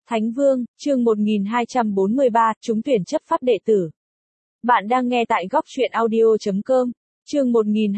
Thánh Vương, chương 1243, trúng tuyển chấp pháp đệ tử. Bạn đang nghe tại góc truyện audio.com. Chương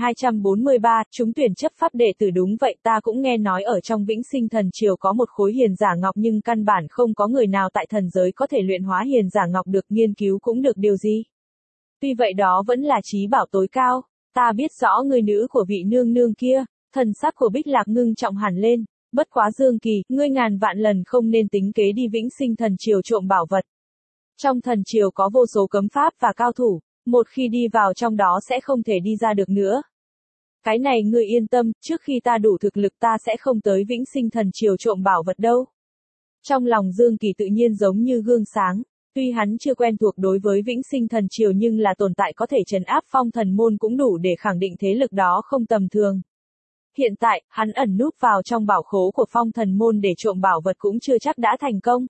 1243, trúng tuyển chấp pháp đệ tử. Đúng vậy, ta cũng nghe nói ở trong Vĩnh Sinh Thần Triều có một khối hiền giả ngọc, nhưng căn bản không có người nào tại thần giới có thể luyện hóa hiền giả ngọc được, nghiên cứu cũng được điều gì. Tuy vậy đó vẫn là chí bảo tối cao. Ta biết rõ người nữ của vị nương nương kia. Thần sắc của Bích Lạc ngưng trọng hẳn lên. Bất quá Dương Kỳ, ngươi ngàn vạn lần không nên tính kế đi Vĩnh Sinh Thần Triều trộm bảo vật. Trong thần triều có vô số cấm pháp và cao thủ, một khi đi vào trong đó sẽ không thể đi ra được nữa. Cái này ngươi yên tâm, trước khi ta đủ thực lực ta sẽ không tới Vĩnh Sinh Thần Triều trộm bảo vật đâu. Trong lòng Dương Kỳ tự nhiên giống như gương sáng, tuy hắn chưa quen thuộc đối với Vĩnh Sinh Thần Triều nhưng là tồn tại có thể trấn áp Phong Thần Môn cũng đủ để khẳng định thế lực đó không tầm thường. Hiện tại, hắn ẩn núp vào trong bảo khố của Phong Thần Môn để trộm bảo vật cũng chưa chắc đã thành công.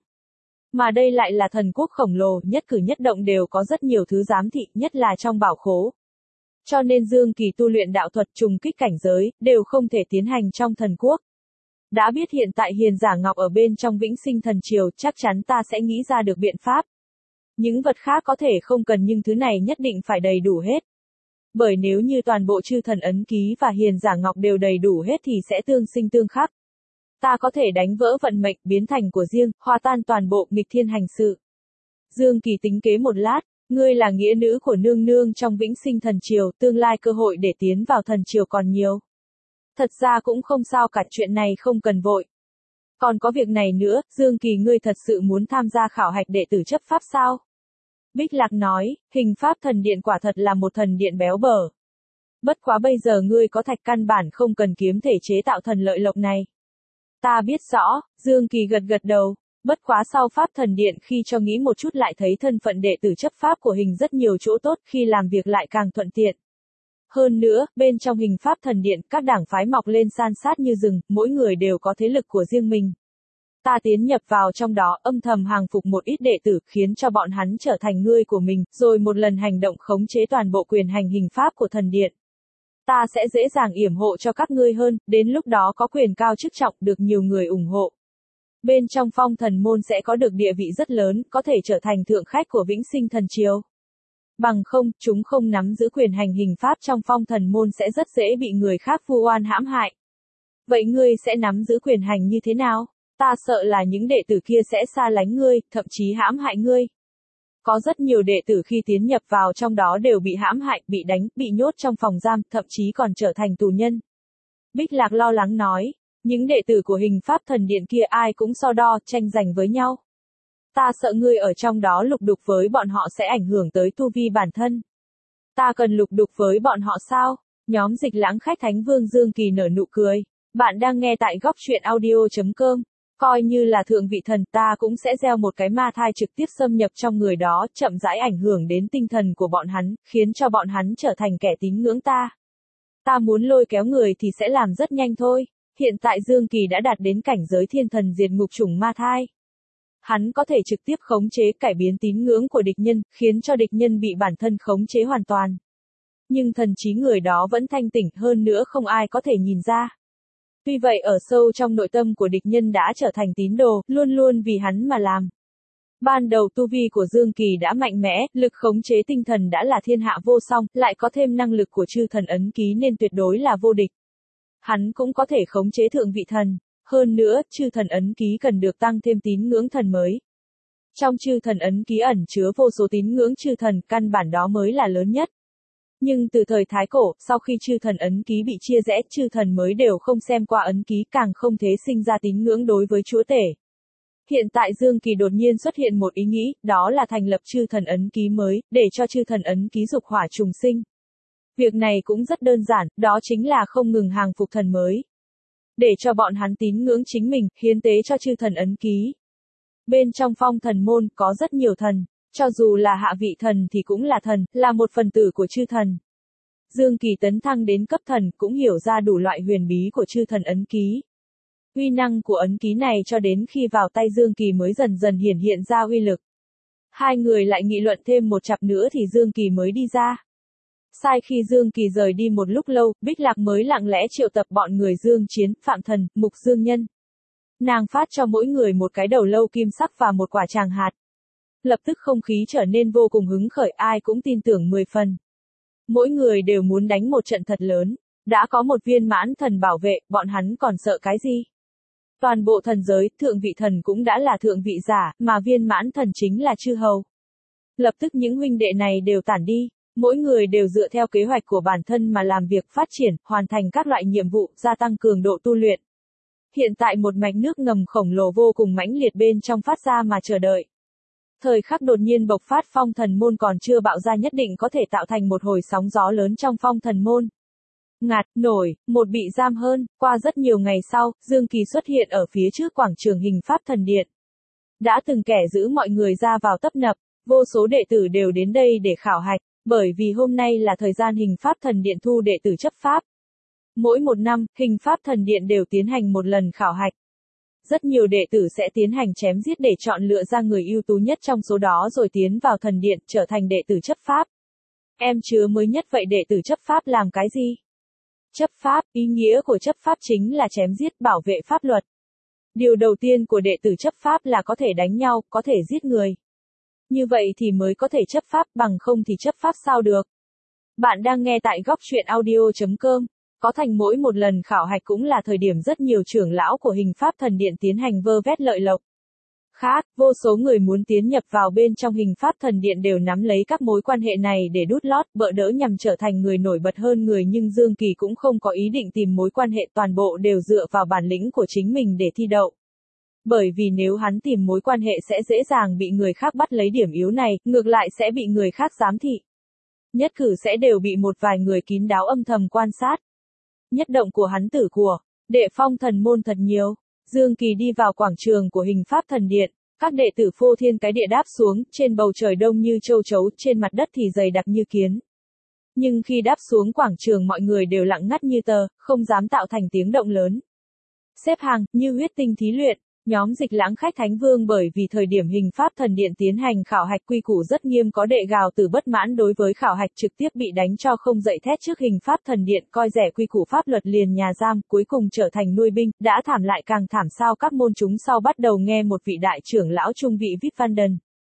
Mà đây lại là thần quốc khổng lồ, nhất cử nhất động đều có rất nhiều thứ giám thị, nhất là trong bảo khố. Cho nên Dương Kỳ tu luyện đạo thuật trùng kích cảnh giới, đều không thể tiến hành trong thần quốc. Đã biết hiện tại hiền giả ngọc ở bên trong Vĩnh Sinh Thần Triều, chắc chắn ta sẽ nghĩ ra được biện pháp. Những vật khác có thể không cần nhưng thứ này nhất định phải đầy đủ hết. Bởi nếu như toàn bộ chư thần ấn ký và hiền giả ngọc đều đầy đủ hết thì sẽ tương sinh tương khắc. Ta có thể đánh vỡ vận mệnh, biến thành của riêng, hòa tan toàn bộ, nghịch thiên hành sự. Dương Kỳ tính kế một lát, ngươi là nghĩa nữ của nương nương trong Vĩnh Sinh Thần Triều, tương lai cơ hội để tiến vào thần triều còn nhiều. Thật ra cũng không sao cả, chuyện này không cần vội. Còn có việc này nữa, Dương Kỳ, ngươi thật sự muốn tham gia khảo hạch đệ tử chấp pháp sao? Bích Lạc nói, hình pháp thần điện quả thật là một thần điện béo bở. Bất quá bây giờ ngươi có thạch căn bản không cần kiếm thể chế tạo thần lợi lộc này. Ta biết rõ, Dương Kỳ gật gật đầu. Bất quá sau pháp thần điện khi cho nghĩ một chút lại thấy thân phận đệ tử chấp pháp của hình rất nhiều chỗ tốt, khi làm việc lại càng thuận tiện. Hơn nữa, bên trong hình pháp thần điện, các đảng phái mọc lên san sát như rừng, mỗi người đều có thế lực của riêng mình. Ta tiến nhập vào trong đó, âm thầm hàng phục một ít đệ tử, khiến cho bọn hắn trở thành ngươi của mình, rồi một lần hành động khống chế toàn bộ quyền hành hình pháp của thần điện. Ta sẽ dễ dàng yểm hộ cho các ngươi hơn, đến lúc đó có quyền cao chức trọng, được nhiều người ủng hộ. Bên trong Phong Thần Môn sẽ có được địa vị rất lớn, có thể trở thành thượng khách của Vĩnh Sinh Thần Triều. Bằng không, chúng không nắm giữ quyền hành hình pháp trong Phong Thần Môn sẽ rất dễ bị người khác vu oan hãm hại. Vậy ngươi sẽ nắm giữ quyền hành như thế nào? Ta sợ là những đệ tử kia sẽ xa lánh ngươi, thậm chí hãm hại ngươi. Có rất nhiều đệ tử khi tiến nhập vào trong đó đều bị hãm hại, bị đánh, bị nhốt trong phòng giam, thậm chí còn trở thành tù nhân. Bích Lạc lo lắng nói, những đệ tử của hình pháp thần điện kia ai cũng so đo, tranh giành với nhau. Ta sợ ngươi ở trong đó lục đục với bọn họ sẽ ảnh hưởng tới tu vi bản thân. Ta cần lục đục với bọn họ sao? Nhóm Dịch Lãng khách Thánh Vương Dương Kỳ nở nụ cười. Bạn đang nghe tại góc truyện audio.com. Coi như là thượng vị thần, ta cũng sẽ gieo một cái ma thai trực tiếp xâm nhập trong người đó, chậm rãi ảnh hưởng đến tinh thần của bọn hắn, khiến cho bọn hắn trở thành kẻ tín ngưỡng ta. Ta muốn lôi kéo người thì sẽ làm rất nhanh thôi. Hiện tại Dương Kỳ đã đạt đến cảnh giới thiên thần diệt ngục chủng ma thai. Hắn có thể trực tiếp khống chế, cải biến tín ngưỡng của địch nhân, khiến cho địch nhân bị bản thân khống chế hoàn toàn. Nhưng thần trí người đó vẫn thanh tỉnh, hơn nữa không ai có thể nhìn ra. Tuy vậy ở sâu trong nội tâm của địch nhân đã trở thành tín đồ, luôn luôn vì hắn mà làm. Ban đầu tu vi của Dương Kỳ đã mạnh mẽ, lực khống chế tinh thần đã là thiên hạ vô song, lại có thêm năng lực của chư thần ấn ký nên tuyệt đối là vô địch. Hắn cũng có thể khống chế thượng vị thần, hơn nữa, chư thần ấn ký cần được tăng thêm tín ngưỡng thần mới. Trong chư thần ấn ký ẩn chứa vô số tín ngưỡng chư thần, căn bản đó mới là lớn nhất. Nhưng từ thời Thái Cổ, sau khi chư thần ấn ký bị chia rẽ, chư thần mới đều không xem qua ấn ký, càng không thể sinh ra tín ngưỡng đối với chúa tể. Hiện tại Dương Kỳ đột nhiên xuất hiện một ý nghĩ, đó là thành lập chư thần ấn ký mới, để cho chư thần ấn ký dục hỏa trùng sinh. Việc này cũng rất đơn giản, đó chính là không ngừng hàng phục thần mới. Để cho bọn hắn tín ngưỡng chính mình, hiến tế cho chư thần ấn ký. Bên trong Phong Thần Môn, có rất nhiều thần. Cho dù là hạ vị thần thì cũng là thần, là một phần tử của chư thần. Dương Kỳ tấn thăng đến cấp thần, cũng hiểu ra đủ loại huyền bí của chư thần ấn ký. Uy năng của ấn ký này cho đến khi vào tay Dương Kỳ mới dần dần hiển hiện ra uy lực. Hai người lại nghị luận thêm một chặp nữa thì Dương Kỳ mới đi ra. Sai khi Dương Kỳ rời đi một lúc lâu, Bích Lạc mới lặng lẽ triệu tập bọn người Dương Chiến, Phạm Thần, Mục Dương Nhân. Nàng phát cho mỗi người một cái đầu lâu kim sắc và một quả tràng hạt. Lập tức không khí trở nên vô cùng hứng khởi, ai cũng tin tưởng 10 phần. Mỗi người đều muốn đánh một trận thật lớn. Đã có một viên mãn thần bảo vệ, bọn hắn còn sợ cái gì? Toàn bộ thần giới, thượng vị thần cũng đã là thượng vị giả, mà viên mãn thần chính là chư hầu. Lập tức những huynh đệ này đều tản đi, mỗi người đều dựa theo kế hoạch của bản thân mà làm việc phát triển, hoàn thành các loại nhiệm vụ, gia tăng cường độ tu luyện. Hiện tại một mạch nước ngầm khổng lồ vô cùng mãnh liệt bên trong phát ra mà chờ đợi. Thời khắc đột nhiên bộc phát phong thần môn còn chưa bạo ra nhất định có thể tạo thành một hồi sóng gió lớn trong phong thần môn. Ngạt, nổi, một bị giam hơn, qua rất nhiều ngày sau, Dương Kỳ xuất hiện ở phía trước quảng trường hình pháp thần điện. Đã từng kẻ giữ mọi người ra vào tấp nập, vô số đệ tử đều đến đây để khảo hạch, bởi vì hôm nay là thời gian hình pháp thần điện thu đệ tử chấp pháp. Mỗi một năm, hình pháp thần điện đều tiến hành một lần khảo hạch. Rất nhiều đệ tử sẽ tiến hành chém giết để chọn lựa ra người ưu tú nhất trong số đó rồi tiến vào thần điện, trở thành đệ tử chấp pháp. Em chứa mới nhất vậy đệ tử chấp pháp làm cái gì? Chấp pháp, ý nghĩa của chấp pháp chính là chém giết, bảo vệ pháp luật. Điều đầu tiên của đệ tử chấp pháp là có thể đánh nhau, có thể giết người. Như vậy thì mới có thể chấp pháp, bằng không thì chấp pháp sao được. Bạn đang nghe tại góc truyện audio.com. Có thành mỗi một lần khảo hạch cũng là thời điểm rất nhiều trưởng lão của hình pháp thần điện tiến hành vơ vét lợi lộc. Khác, vô số người muốn tiến nhập vào bên trong hình pháp thần điện đều nắm lấy các mối quan hệ này để đút lót, bợ đỡ nhằm trở thành người nổi bật hơn người, nhưng Dương Kỳ cũng không có ý định tìm mối quan hệ, toàn bộ đều dựa vào bản lĩnh của chính mình để thi đậu. Bởi vì nếu hắn tìm mối quan hệ sẽ dễ dàng bị người khác bắt lấy điểm yếu này, ngược lại sẽ bị người khác giám thị. Nhất cử sẽ đều bị một vài người kín đáo âm thầm quan sát. Nhất động của hắn tử của đệ phong thần môn thật nhiều. Dương Kỳ đi vào quảng trường của hình pháp thần điện, các đệ tử phô thiên cái địa đáp xuống, trên bầu trời đông như châu chấu, trên mặt đất thì dày đặc như kiến. Nhưng khi đáp xuống quảng trường mọi người đều lặng ngắt như tờ, không dám tạo thành tiếng động lớn. Xếp hàng, như huyết tinh thí luyện, nhóm Dịch Lãng Khách Thánh Vương bởi vì thời điểm hình pháp thần điện tiến hành khảo hạch quy củ rất nghiêm, có đệ gào từ bất mãn đối với khảo hạch trực tiếp bị đánh cho không dậy thét trước hình pháp thần điện, coi rẻ quy củ pháp luật liền nhà giam, cuối cùng trở thành nuôi binh, đã thảm lại càng thảm sao các môn chúng sau bắt đầu nghe một vị đại trưởng lão trung vị Vip Van Den.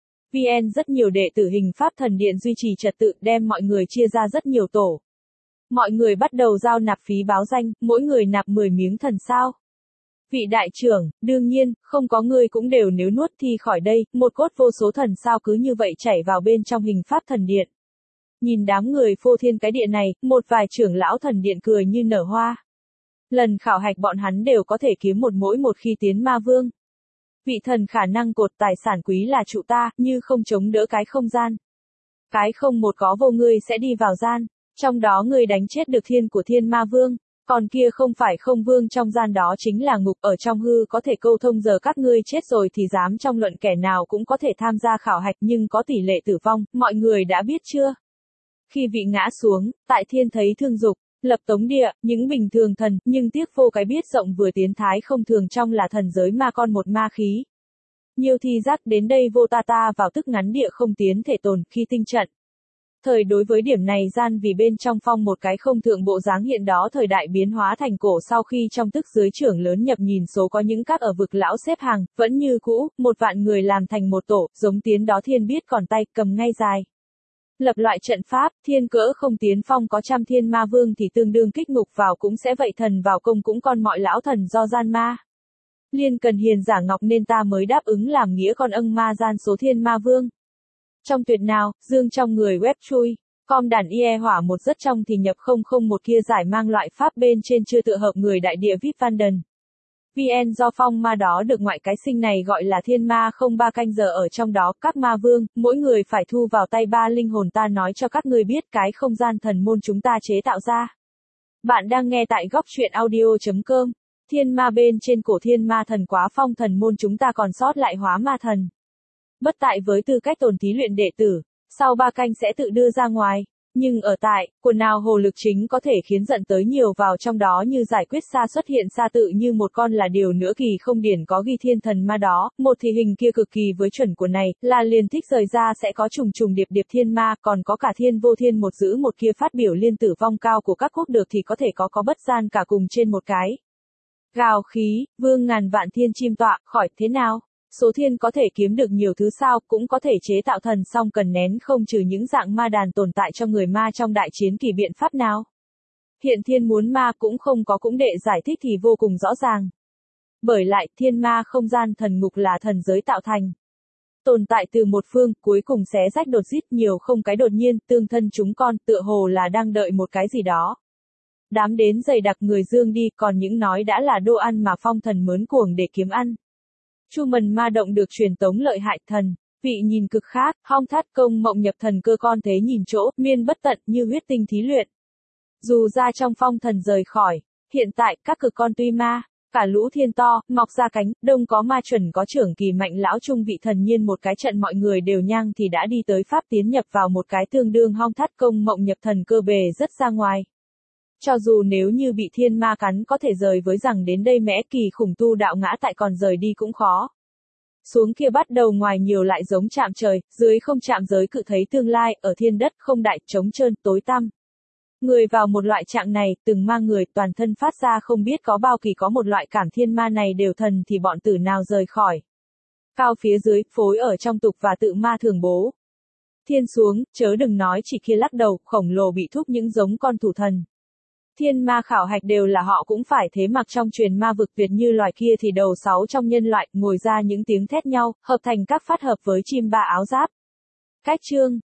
VN rất nhiều đệ tử hình pháp thần điện duy trì trật tự, đem mọi người chia ra rất nhiều tổ. Mọi người bắt đầu giao nạp phí báo danh, mỗi người nạp 10 miếng thần sao. Vị đại trưởng, đương nhiên, không có người cũng đều nếu nuốt thì khỏi đây, một cốt vô số thần sao cứ như vậy chảy vào bên trong hình pháp thần điện. Nhìn đám người phô thiên cái địa này, một vài trưởng lão thần điện cười như nở hoa. Lần khảo hạch bọn hắn đều có thể kiếm một mỗi một khi tiến ma vương. Vị thần khả năng cột tài sản quý là trụ ta, như không chống đỡ cái không gian. Cái không một có vô ngươi sẽ đi vào gian, trong đó ngươi đánh chết được thiên của thiên ma vương. Còn kia không phải không vương, trong gian đó chính là ngục, ở trong hư có thể câu thông, giờ các ngươi chết rồi thì dám trong luận kẻ nào cũng có thể tham gia khảo hạch nhưng có tỷ lệ tử vong, mọi người đã biết chưa? Khi vị ngã xuống, tại thiên thấy thương dục, lập tống địa, những bình thường thần, nhưng tiếc vô cái biết rộng vừa tiến thái không thường trong là thần giới ma con một ma khí. Nhiều thi giác đến đây vô ta vào tức ngắn địa không tiến thể tồn, khi tinh trận. Thời đối với điểm này gian vì bên trong phong một cái không thượng bộ dáng hiện đó thời đại biến hóa thành cổ sau khi trong tức dưới trưởng lớn nhập nhìn số có những các ở vực lão xếp hàng, vẫn như cũ, 1.000 người làm thành một tổ, giống tiến đó thiên biết còn tay, cầm ngay dài. Lập loại trận pháp, thiên cỡ không tiến phong có trăm thiên ma vương thì tương đương kích ngục vào cũng sẽ vậy, thần vào công cũng con mọi lão thần do gian ma. Liên cần hiền giả ngọc nên ta mới đáp ứng làm nghĩa con âng ma gian số thiên ma vương. Trong tuyệt nào, dương trong người web chui, com đàn ie hỏa một rất trong thì nhập 001 kia giải mang loại pháp bên trên chưa tựa hợp người đại địa Vip Van Den. VN do phong ma đó được ngoại cái sinh này gọi là thiên ma, không 3 canh giờ ở trong đó, các ma vương, mỗi người phải thu vào tay 3 linh hồn, ta nói cho các ngươi biết cái không gian thần môn chúng ta chế tạo ra. Bạn đang nghe tại góc truyện audio.com. Thiên ma bên trên cổ thiên ma thần quá phong thần môn chúng ta còn sót lại hóa ma thần. Bất tại với tư cách tồn thí luyện đệ tử, sau 3 canh sẽ tự đưa ra ngoài. Nhưng ở tại, quần nào hồ lực chính có thể khiến dẫn tới nhiều vào trong đó như giải quyết xa xuất hiện xa tự như một con là điều nữa kỳ không điển có ghi thiên thần ma đó, một thì hình kia cực kỳ với chuẩn của này, là liền thích rời ra sẽ có trùng trùng điệp điệp thiên ma, còn có cả thiên vô thiên một giữ một kia phát biểu liên tử vong cao của các quốc được thì có thể có bất gian cả cùng trên một cái. Gào khí, vương ngàn vạn thiên chim tọa, khỏi, thế nào? Số thiên có thể kiếm được nhiều thứ sao, cũng có thể chế tạo thần song cần nén không trừ những dạng ma đàn tồn tại cho người ma trong đại chiến kỳ biện pháp nào? Hiện thiên muốn ma cũng không có, cũng đệ giải thích thì vô cùng rõ ràng. Bởi lại, thiên ma không gian thần ngục là thần giới tạo thành. Tồn tại từ một phương, cuối cùng xé rách đột rít nhiều không cái đột nhiên, tương thân chúng con, tựa hồ là đang đợi một cái gì đó. Đám đến dày đặc người dương đi, còn những nói đã là đồ ăn mà phong thần mớn cuồng để kiếm ăn. Chu Mần ma động được truyền tống lợi hại thần, vị nhìn cực khác, hong thắt công mộng nhập thần cơ con thế nhìn chỗ, miên bất tận như huyết tinh thí luyện. Dù ra trong phong thần rời khỏi, hiện tại các cực con tuy ma, cả lũ thiên to, mọc ra cánh, đông có ma chuẩn có trưởng kỳ mạnh lão trung vị thần nhiên một cái trận mọi người đều nhang thì đã đi tới pháp tiến nhập vào một cái tương đương hong thắt công mộng nhập thần cơ bề rất ra ngoài. Cho dù nếu như bị thiên ma cắn có thể rời với rằng đến đây mẽ kỳ khủng tu đạo ngã tại còn rời đi cũng khó. Xuống kia bắt đầu ngoài nhiều lại giống chạm trời, dưới không chạm giới cự thấy tương lai, ở thiên đất không đại, trống trơn, tối tăm. Người vào một loại trạng này, từng ma người toàn thân phát ra không biết có bao kỳ có một loại cảm thiên ma này đều thần thì bọn tử nào rời khỏi. Cao phía dưới, phối ở trong tục và tự ma thường bố. Thiên xuống, chớ đừng nói chỉ kia lắc đầu, khổng lồ bị thúc những giống con thủ thần. Thiên ma khảo hạch đều là họ cũng phải thế mặc trong truyền ma vực tuyệt như loài kia thì đầu 6 trong nhân loại, ngồi ra những tiếng thét nhau, hợp thành các phát hợp với chim ba áo giáp. Cách chương